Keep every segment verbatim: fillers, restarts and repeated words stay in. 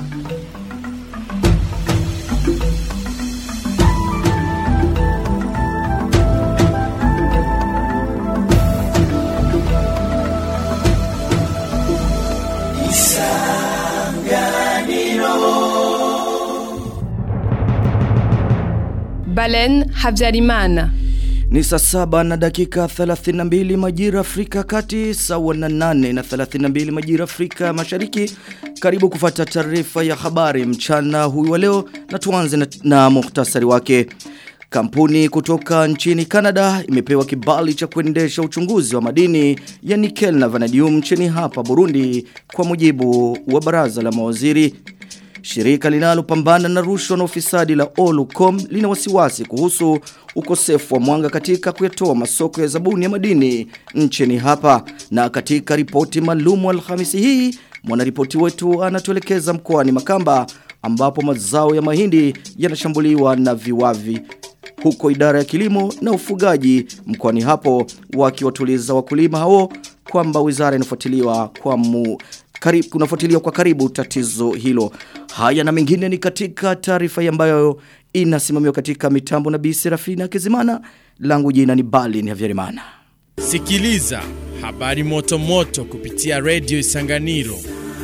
Balen Habyarimana. Ni saa saba na dakika thelathini na mbili majira Afrika Kati, sawa na nane na thelathini na mbili majira Afrika Mashariki. Karibu kufuata taarifa ya habari mchana huu wa leo, na tuanze na, na muhtasari wake. Kampuni kutoka nchini Canada imepewa kibali cha kuendesha uchunguzi wa madini ya nickel na vanadium nchini hapa Burundi, kwa mujibu wa baraza la mawaziri. Shirika linalopambana na rushwa na ufisadi la Olucom lina wasiwasi kuhusu ukosefu wa mwanga katika kuyatoa masoko ya zabuni ya madini nchini hapa. Na katika ripoti maalum Alhamisi hii, mwanaripoti wetu anatuelekeza mkoani Makamba ambapo mazao ya mahindi yanashambuliwa na viwavi, huko idara ya kilimo na ufugaji mkoani hapo wakiwatuliza wakulima hao kwamba wizara inafuatiliwa kwa mu karibu kunafuatiliwa kwa karibu tatizo hilo. Haya na mengine ni katika taarifa ambayo inasimamiwa katika mitambo na Bi Serafina Kizimana. Langu jina ni Bali ni Havyarimana. Sikiliza habari moto moto kupitia Radio Isanganiro.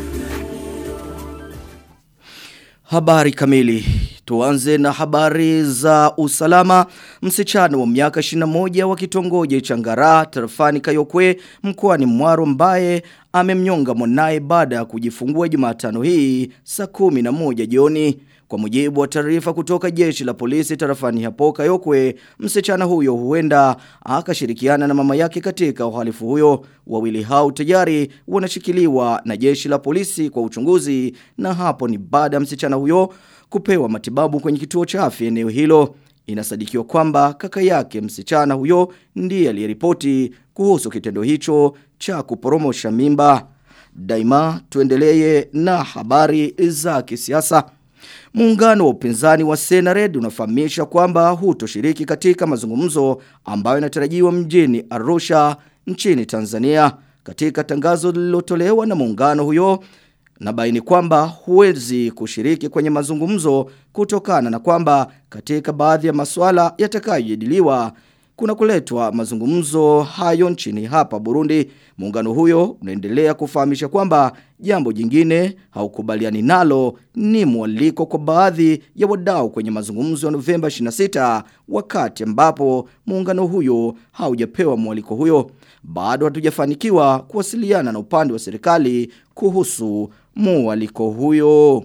Habari kamili. Tuanze na habari za usalama. Msichana wa miaka ishirini na moja wa kitongoji cha Ngara tarafani Kayokwe mkoani Mwaro ambaye amemnyonga mwanae baada ya kujifungua Jumatano hii saa kumi na moja jioni. Kwa mujibu wa taarifa kutoka jeshi la polisi tarafani hapo Kayokwe, msichana huyo huenda akashirikiana na mama yake katika uhalifu huyo. Wawili hao tayari wanashikiliwa na jeshi la polisi kwa uchunguzi, na hapo ni baada ya msichana huyo kupewa matibabu kwenye kituo cha afya eneo hilo. Inasadikiwa kwamba kaka yake msichana huyo ndiye aliyeripoti kuhusu kitendo hicho cha kuporomosha mimba. Daima tuendelee na habari za kisiasa. Muungano wa upinzani wa Senared unafahamisha kwamba hutoshiriki katika mazungumzo ambayo yanatarajiwa mjini Arusha nchini Tanzania. Katika tangazo lililotolewa na muungano huyo, na baini kwamba huwezi kushiriki kwenye mazungumzo kutokana na kwamba katika baadhi ya masuala yatakayojadiliwa kuna kuletwa mazungumzo hayo nchini hapa Burundi. Muungano huyo unaendelea kufahamisha kwamba jambo jingine haukubaliani nalo ni mwaliko kwa baadhi ya wadau kwenye mazungumzo ya Novemba ishirini na sita, wakati ambapo muungano huyo haujapewa mwaliko huyo. Bado hatujafanikiwa kuwasiliana na upande wa serikali kuhusu mwaliko huyo.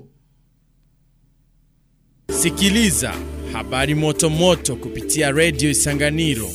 Sikiliza habari moto moto kupitia Radio Isanganiro.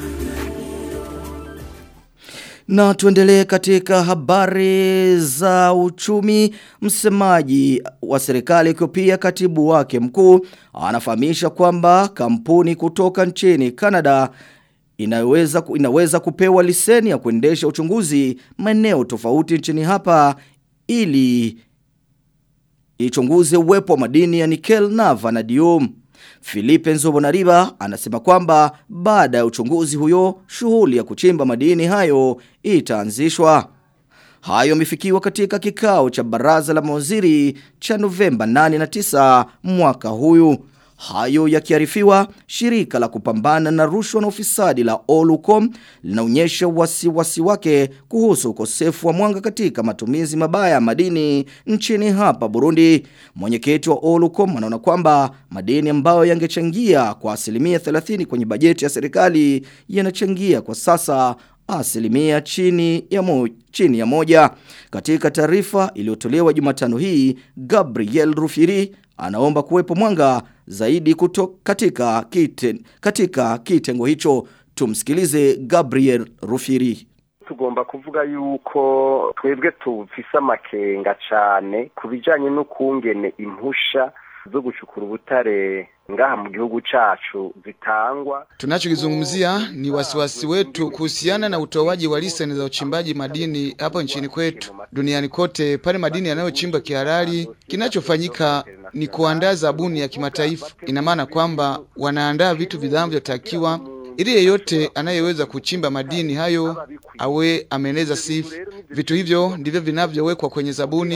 Na tuendelee katika habari za uchumi. Msemaji wa serikali ikiwa pia katibu wake mkuu anafahamisha kwamba kampuni kutoka nchini Canada inaweza inaweza kupewa leseni ya kuendesha uchunguzi maeneo tofauti nchini hapa ili ichunguze uwepo wa madini ya nickel na vanadium. Philippe Nzobonariba anasema kwamba baada ya uchunguzi huyo shughuli ya kuchimba madini hayo itaanzishwa. Hayo yamefikiwa katika kikao cha baraza la mawaziri cha Novemba nane na tisa mwaka huyu. Hayo yakiarifiwa, shirika la kupambana na rushwa na ufisadi la Olucom linaonyesha wasiwasi wake kuhusu ukosefu wa mwanga katika matumizi mabaya ya madini nchini hapa Burundi. Mwenyekiti wa Olucom anaona kwamba madini ambayo yangechangia kwa asilimia thelathini kwenye bajeti ya serikali yanachangia kwa sasa asilimia chini ya mo, chini ya moja. Katika taarifa iliyotolewa Jumatano hii, Gabriel Rufiri anaomba kuwepo mwanga zaidi kutoka katika kiten, katika kitengo hicho. Tumsikilize Gabriel Rufiri. Tugomba kuvuga yuko twebwe tufise amakenga cyane kubijanye no kungene impusha zo gucukura ubutare ngaha mu gihugu cacu zitangwa. Tunachokizungumzia ni wasiwasi wetu kuhusiana na utoaji wa leseni za uchimbaji madini hapa nchini kwetu. Duniani kote pale madini yanayochimba kihalali, kinachofanyika ni kuandaa zabuni ya kimataifa. Ina maana kwamba wanaandaa vitu vinavyotakiwa ili yeyote anayeweza kuchimba madini hayo awe ameneza sifa. Vitu hivyo ndivyo vinavyowekwa kwenye zabuni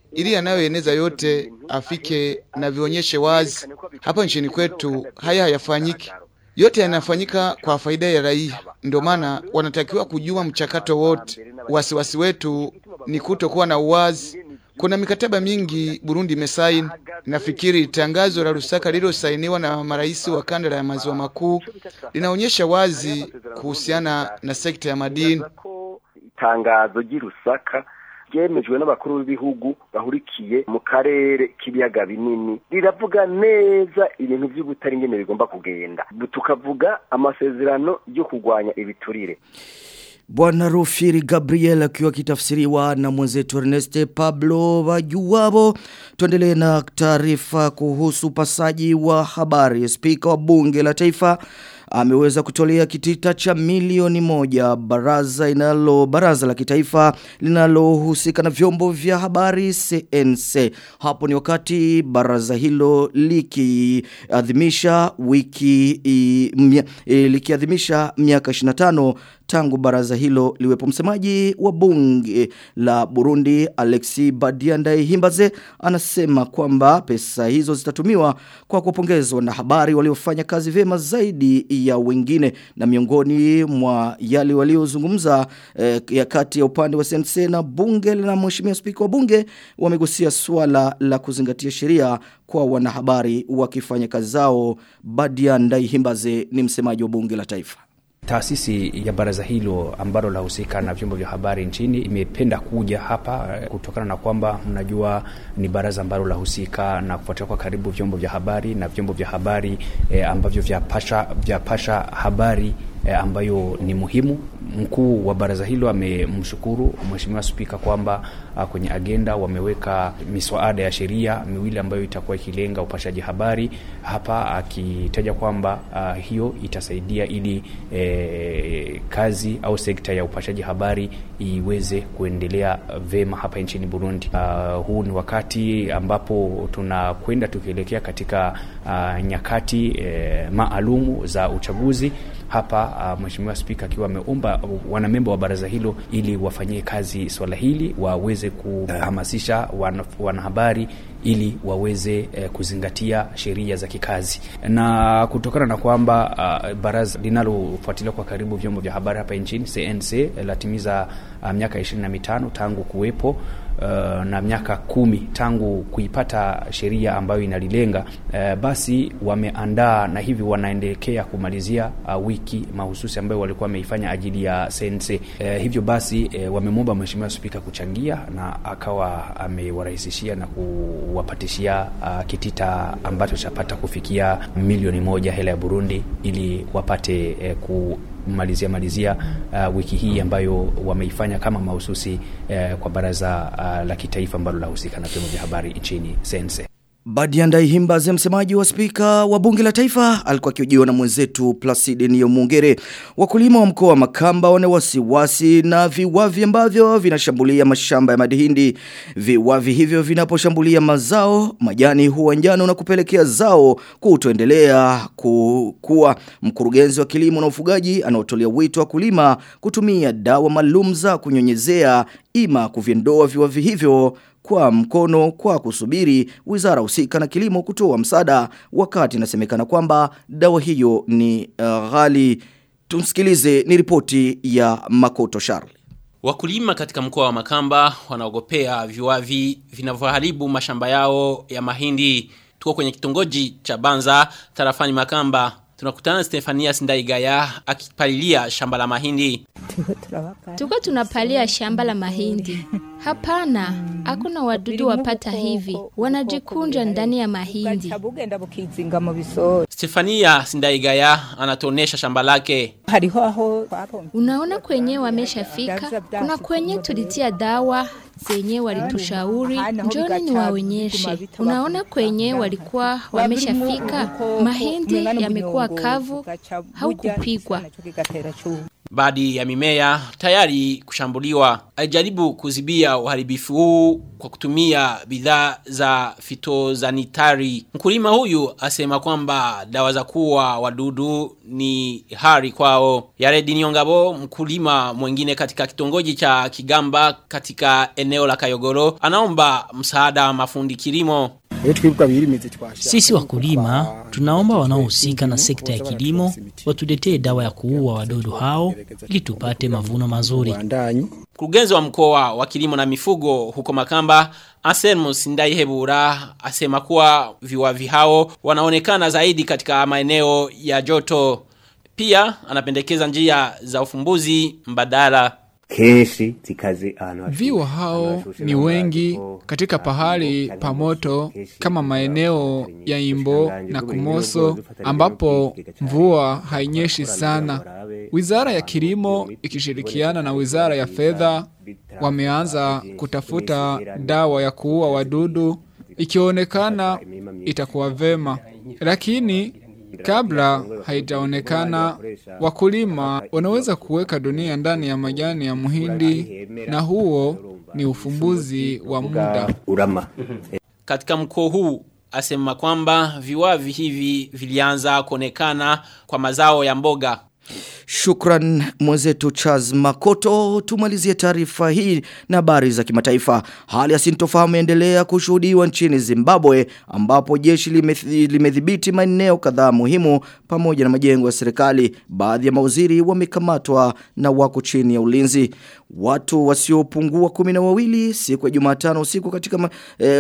ili yanayoeneza yote afike na vionyeshe wazi. Hapa nchini kwetu haya hayafanyiki. Yote yanafanyika kwa faida ya raia. Ndio maana wanatakiwa kujua mchakato wote. Wasiwasi wetu ni kutokuwa na uwazi. Kuna mikataba mingi Burundi imesaini. Nafikiri tangazo la Lusaka lililosainiwa na marais wa kanda ya maziwa makuu linaonyesha wazi kuhusiana na sekta ya madini. Tangazo ry'Lusaka ryemejwe n'abakuru b'ibihugu bahurikiye mu karere k'ibiyaga binini riravuga neza ibintu by'ubutari ngene bigomba kugenda. Tukavuga amasezerano yo kugwanya ibiturire. Bwana Rufiri Gabriel akiwa kitafsiriwa na mwenzetu Ernest Pablo Wajuwabo. Tuendelee na taarifa kuhusu pasaji wa habari. Spika wa bunge la taifa ameweza kutolea kitita cha milioni moja baraza inalo baraza la kitaifa linalohusika na vyombo vya habari C N C. Hapo ni wakati baraza hilo likiadhimisha wiki i, mia, e, likiadhimisha miaka ishirini na tano tangu baraza hilo liwepo. Msemaji wa bunge la Burundi Alexis Badiandayihimbaze anasema kwamba pesa hizo zitatumiwa kwa kupongezwa na habari waliofanya kazi vyema zaidi ya wengine, na miongoni mwa yale waliozungumza eh, ya kati ya upande wa C N C na bunge na mheshimiwa spika wa bunge wamegusia swala la kuzingatia sheria kwa wanahabari wakifanya kazi zao. Badiandayihimbaze ni msemaji wa bunge la taifa. Taasisi ya baraza hilo ambalo lahusika na vyombo vya habari nchini imependa kuja hapa kutokana na kwamba mnajua ni baraza ambalo lahusika na kufuatilia kwa karibu vyombo vya habari na vyombo vya habari e, ambavyo vyapasha vyapasha habari e, ambayo ni muhimu. Mkuu wa baraza hilo amemshukuru mheshimiwa spika kwamba uh, kwenye agenda wameweka miswada ya sheria miwili ambayo itakuwa ikilenga upashaji habari hapa, akitaja uh, kwamba uh, hiyo itasaidia ili eh, kazi au sekta ya upashaji habari iweze kuendelea vema hapa nchini Burundi. Uh, huu ni wakati ambapo tunakwenda tukielekea katika uh, nyakati eh, maalumu za uchaguzi. Hapa uh, mheshimiwa spika akiwa ameomba wanamemba wa baraza hilo ili wafanyie kazi swala hili, waweze kuhamasisha wan, wanahabari ili waweze eh, kuzingatia sheria za kikazi. Na kutokana na kwamba uh, baraza linalofuatilia kwa karibu vyombo vya habari hapa nchini C N C eh, latimiza uh, miaka ishirini na mitano tangu kuwepo Uh, na miaka kumi tangu kuipata sheria ambayo inalilenga, uh, basi wameandaa na hivi wanaendelea kumalizia uh, wiki mahususi ambayo walikuwa wameifanya ajili ya C N C. Uh, hivyo basi uh, wamemwomba mheshimiwa spika kuchangia na akawa amewarahisishia na kuwapatishia uh, kitita ambacho chapata kufikia milioni moja hela ya Burundi ili wapate uh, ku malizia malizia uh, wiki hii ambayo wameifanya kama mahususi uh, kwa baraza uh, la kitaifa ambalo lahusika na vyombo vya habari nchini C N C. Badiandayihimbaze msemaji wa spika wa bunge la taifa alikuwa akihojiwa na mwenzetu Placide Niyomwungere. Wakulima wa mkoa wa Makamba wana wasiwasi na viwavi ambavyo vinashambulia mashamba ya mahindi. Viwavi hivyo vinaposhambulia mazao, majani huwa njano na kupelekea zao kutoendelea kukua. Mkurugenzi wa kilimo na ufugaji anaotolea wito wa kulima kutumia dawa maalum za kunyonyezea ima kuviondoa viwavi hivyo kwa mkono kwa kusubiri wizara husika na kilimo kutoa msaada, wakati inasemekana kwamba dawa hiyo ni uh, ghali. Tumsikilize, ni ripoti ya Makoto Charles. Wakulima katika mkoa wa Makamba wanaogopea viwavi vinavyoharibu mashamba yao ya mahindi. Tuko kwenye kitongoji cha Banza tarafani Makamba. Tunakutana na Stefania Sindaigaya akipalilia shamba la mahindi. Tuko tunapalia shamba la mahindi. Hapana, hakuna wadudu wapata hivi. Wanajikunja ndani ya mahindi. Stefania Sindaigaya anatuonesha shamba lake. Unaona kwenye wameshafika, kuna kwenye tulitia dawa zenye walitushauri, njoni ni waonyeshe. Unaona kwenye walikuwa wameshafika, mahindi yamekuwa kavu, haukupigwa. Baadhi ya mimea tayari kushambuliwa. Alijaribu kuzibia uharibifu huu kwa kutumia bidhaa za fitosanitari. Mkulima huyu asema kwamba dawa za kuua wadudu ni hari kwao. Yaredi Niongabo, mkulima mwingine katika kitongoji cha Kigamba katika eneo la Kayogoro, anaomba msaada wa mafundi kilimo. Sisi wakulima tunaomba wanaohusika na sekta ya kilimo watuletee dawa ya kuua wadudu hao ili tupate mavuno mazuri. Mkurugenzi wa mkoa wa kilimo na mifugo huko Makamba, Anselmus Ndaihebura, asema kuwa viwavi hao wanaonekana zaidi katika maeneo ya joto. Pia anapendekeza njia za ufumbuzi mbadala. Viwa hao ni wengi katika pahali pa moto kama maeneo ya Imbo na Kumoso ambapo mvua hainyeshi sana. Wizara ya Kilimo ikishirikiana na Wizara ya Fedha wameanza kutafuta dawa ya kuua wadudu, ikionekana itakuwa vema. Lakini kabla haitaonekana, wakulima wanaweza kuweka dunia ndani ya majani ya muhindi, na huo ni ufumbuzi wa muda. Katika mkoa huu asema kwamba viwavi hivi vilianza kuonekana kwa mazao ya mboga. Shukran mwenzetu Charles Makoto. Tumalizie taarifa hii na habari za kimataifa. Hali ya sintofahamu endelea kushuhudiwa nchini Zimbabwe ambapo jeshi limedhibiti maeneo kadhaa muhimu pamoja na majengo ya serikali. Baadhi ya mawaziri wamekamatwa na wako chini ya ulinzi. Watu wasiopungua kumi na wawili siku ya Jumatano usiku katika ma,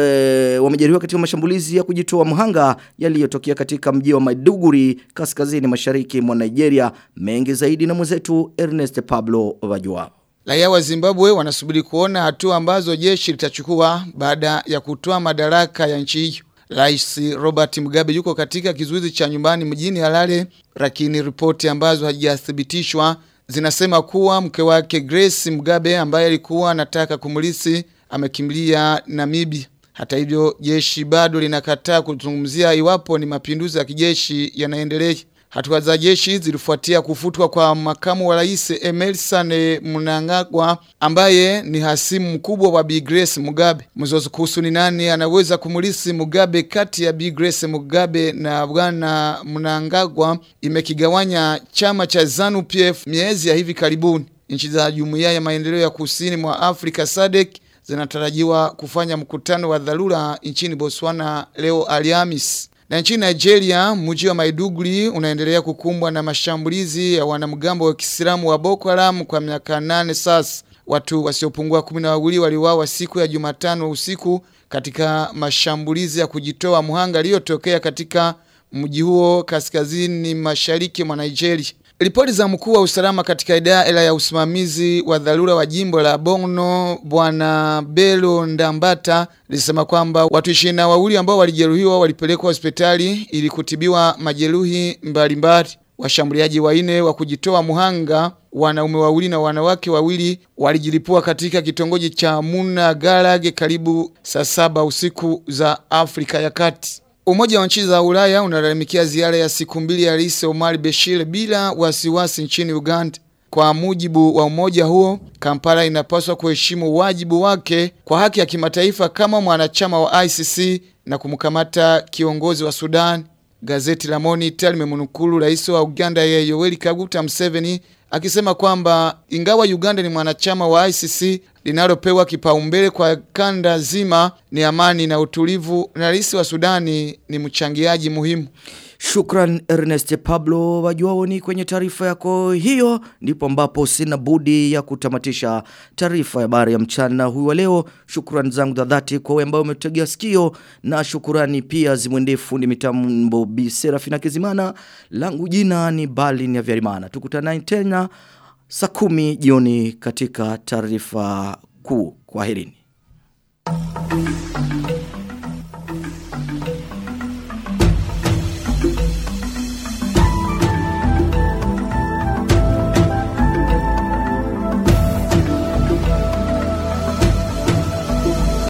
e, wamejeruhiwa katika mashambulizi ya kujitoa mhanga yaliyotokea katika mji wa Maiduguri kaskazini mashariki mwa Nigeria. Mengi zaidi na mwenzetu Ernest Pablo Wajua. Raia wa Zimbabwe wanasubiri kuona hatua ambazo jeshi litachukua baada ya kutoa madaraka ya nchi hiyo. Rais Robert Mugabe yuko katika kizuizi cha nyumbani mjini Harare, lakini ripoti ambazo hazijathibitishwa zinasema kuwa mke wake Grace Mugabe ambaye alikuwa anataka kumlisi amekimbilia Namibia. Hata hivyo jeshi bado linakataa kuzungumzia iwapo ni mapinduzi ya kijeshi yanaendelea. Hatua za jeshi zilifuatia kufutwa kwa makamu wa rais Emerson Mnangagwa ambaye ni hasimu mkubwa wa Bi Grace Mugabe. Mzozo kuhusu ni nani anaweza kumulisi Mugabe kati ya Bi Grace Mugabe na bwana Mnangagwa imekigawanya chama cha ZANU P F miezi ya hivi karibuni. Nchi za Jumuiya ya Maendeleo ya Kusini mwa Afrika S A D C zinatarajiwa kufanya mkutano wa dharura nchini Botswana leo Alhamisi. Na nchini Nigeria, mji wa Maiduguri unaendelea kukumbwa na mashambulizi ya wanamgambo wa Kiislamu wa Boko Haram kwa miaka nane sasa. Watu wasiopungua kumi na wawili waliuawa siku ya Jumatano usiku katika mashambulizi ya kujitoa mhanga yaliyotokea katika mji huo kaskazini mashariki mwa Nigeria. Ripoti za mkuu wa usalama katika idara ya usimamizi wa dharura wa jimbo la Borno bwana Bello Ndambata lisema kwamba watu ishirini na wawili ambao walijeruhiwa walipelekwa hospitali ili kutibiwa majeruhi mbalimbali. Washambuliaji wanne wa kujitoa muhanga, wanaume wawili na wanawake wawili, walijilipua katika kitongoji cha Muna Garage karibu saa saba usiku za Afrika ya Kati. Umoja wa nchi za Ulaya unalalamikia ziara ya siku mbili ya Rais Omar Bashir bila wasiwasi nchini Uganda. Kwa mujibu wa umoja huo, Kampala inapaswa kuheshimu wajibu wake kwa haki ya kimataifa kama mwanachama wa I C C na kumkamata kiongozi wa Sudan. Gazeti la Monitor limemnukulu rais wa Uganda Yoweri Kaguta Museveni akisema kwamba ingawa Uganda ni mwanachama wa I C C, linalopewa kipaumbele kwa kanda zima ni amani na utulivu, na rais wa Sudani ni mchangiaji muhimu. Shukran Ernest Pablo Wajuaoni kwenye taarifa yako hiyo. Ndipo ambapo sina budi ya kutamatisha taarifa ya habari ya mchana huu wa leo. Shukran zangu za dhati kwa wewe ambao umetegea sikio, na shukrani pia zimwendee fundi mitambo Bi Serafina Kizimana. Langu jina ni Balin ya Vyarimana. Tukutane tena saa kumi jioni katika taarifa kuu. Kwaherini.